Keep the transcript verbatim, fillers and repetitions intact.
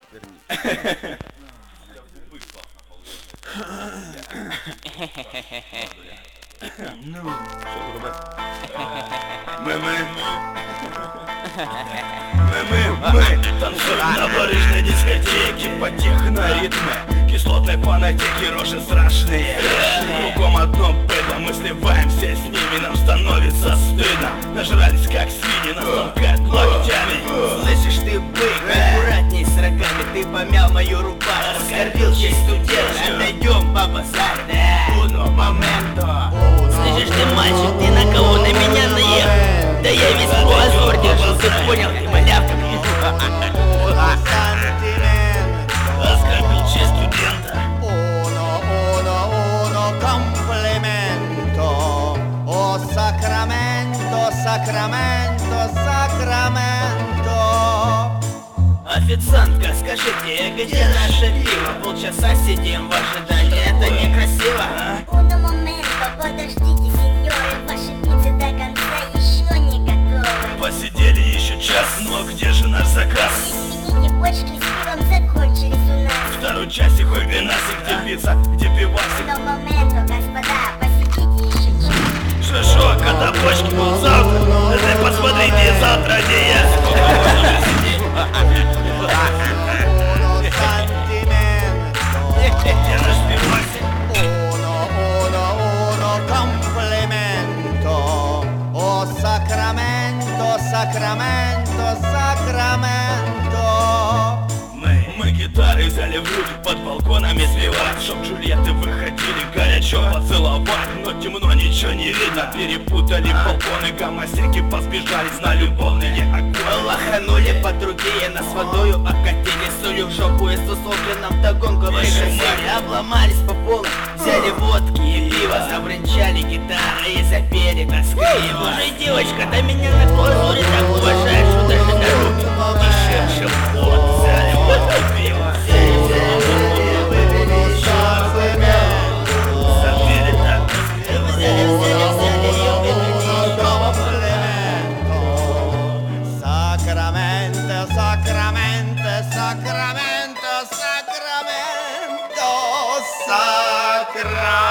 Верни. Ну, що зробити? Ми-ми. Мы-мы, мы танцуем на барышной дискотеке по техноритме кислотной фанатики, рожи страшные. Кругом одно быдло, мы сливаемся с ними, нам становится стыдно. Нажрались как свиньи, нас толкают локтями. Слышишь ты, бык, аккуратней с рогами. Ты помял мою рубашку, оскорбил честь студента. Отойдем по базару, uno momento. Слышишь ты, мальчик, ты на кого на меня наехал? Да я весь позор держал, ты понял, ты малявка. Оскорбил честь студента. Uno, uno, uno, complimento. Oh, Sacramento, Sacramento, Sacramento. Официантка, скажите, где наше пиво? Полчаса сидим в ожидании, это некрасиво. Uno momento, подождите, сеньоры, ваши пиццы до конца еще не готовы. Посидели еще час, но где же наш заказ? Извините, бочки с пивом закончились у нас. Второй часик хоббинасик, где пицца, где пивасик. Uno momento, господа, посидите еще час. Шо-шо, когда бочки будут завтра? Ты посмотрите, завтра не я. Uno sentimento. Где наш пивасик? Uno, uno, uno, complimento. Oh, Sacramento, Sacramento, Sacramento. Мы, мы гитары взяли в руки, под балконами сбивать, чтоб Джульетты выходили горячо поцеловать. Но темно, ничего не видно, перепутали балконы, гомосеки посбежались на любовные огонь. Лоханули подруги, нас водою окатили, сули в жопу и с условленным догонку пригрозили. Обломались по полу, взяли водки и пиво, забрынчали гитары и запели тоскливо. Уже девочка, да меня на клазуре так уважаешь, что даже дороги дешевше вот. Взяли водки и пиво, запели так, взяли, взяли, взяли и выпили. Sacramento, Sacramento, Sacramento, Sacramento, Sacramento.